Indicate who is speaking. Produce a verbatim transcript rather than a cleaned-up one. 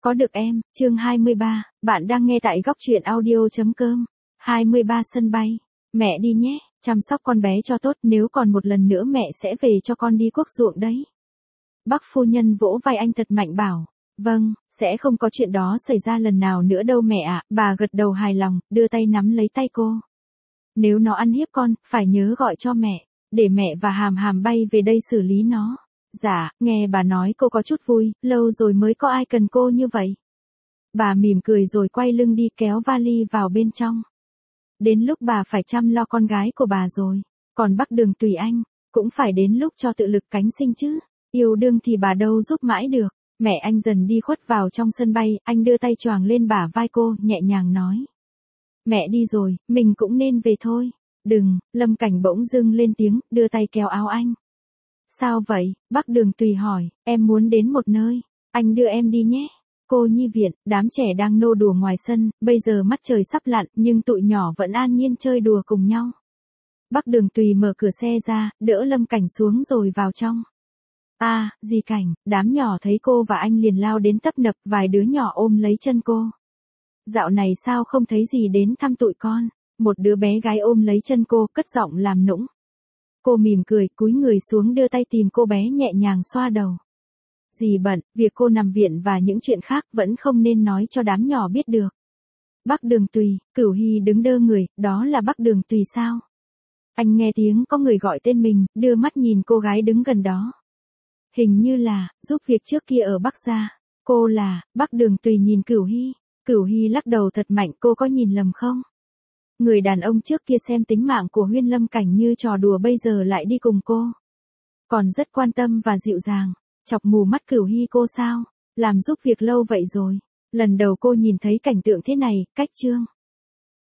Speaker 1: Có được em, chương hai mươi ba, bạn đang nghe tại góc truyện audio.com. hai mươi ba sân bay. Mẹ đi nhé, chăm sóc con bé cho tốt, nếu còn một lần nữa mẹ sẽ về cho con đi cuốc ruộng đấy. Bác phu nhân vỗ vai anh thật mạnh bảo, vâng, sẽ không có chuyện đó xảy ra lần nào nữa đâu mẹ ạ. Bà gật đầu hài lòng, đưa tay nắm lấy tay cô. Nếu nó ăn hiếp con, phải nhớ gọi cho mẹ, để mẹ và Hàm Hàm bay về đây xử lý nó. Dạ, nghe bà nói cô có chút vui, lâu rồi mới có ai cần cô như vậy. Bà mỉm cười rồi quay lưng đi kéo vali vào bên trong. Đến lúc bà phải chăm lo con gái của bà rồi, còn Bắc Đường Tùy Anh, cũng phải đến lúc cho tự lực cánh sinh chứ. Yêu đương thì bà đâu giúp mãi được. Mẹ anh dần đi khuất vào trong sân bay, anh đưa tay choàng lên bả vai cô, nhẹ nhàng nói. Mẹ đi rồi, mình cũng nên về thôi. Đừng, Lâm Cảnh bỗng dưng lên tiếng, đưa tay kéo áo anh. Sao vậy? Bắc Đường Tùy hỏi, em muốn đến một nơi. Anh đưa em đi nhé. Cô nhi viện, đám trẻ đang nô đùa ngoài sân, bây giờ mắt trời sắp lặn, nhưng tụi nhỏ vẫn an nhiên chơi đùa cùng nhau. Bắc Đường Tùy mở cửa xe ra, đỡ Lâm Cảnh xuống rồi vào trong. À, dì Cảnh, đám nhỏ thấy cô và anh liền lao đến tấp nập, vài đứa nhỏ ôm lấy chân cô. Dạo này sao không thấy gì đến thăm tụi con? Một đứa bé gái ôm lấy chân cô, cất giọng làm nũng. Cô mỉm cười, cúi người xuống đưa tay tìm cô bé nhẹ nhàng xoa đầu. Dì bận, việc cô nằm viện và những chuyện khác vẫn không nên nói cho đám nhỏ biết được. Bắc Đường Tùy, Cửu Hy đứng đơ người, đó là Bắc Đường Tùy sao? Anh nghe tiếng có người gọi tên mình, đưa mắt nhìn cô gái đứng gần đó. Hình như là, giúp việc trước kia ở Bắc Gia. Cô là, Bắc Đường Tùy nhìn Cửu Hy. Cửu Hy lắc đầu thật mạnh, cô có nhìn lầm không? Người đàn ông trước kia xem tính mạng của Huyên Lâm Cảnh như trò đùa bây giờ lại đi cùng cô. Còn rất quan tâm và dịu dàng. Chọc mù mắt Cửu Hy cô sao? Làm giúp việc lâu vậy rồi. Lần đầu cô nhìn thấy cảnh tượng thế này, cách trương.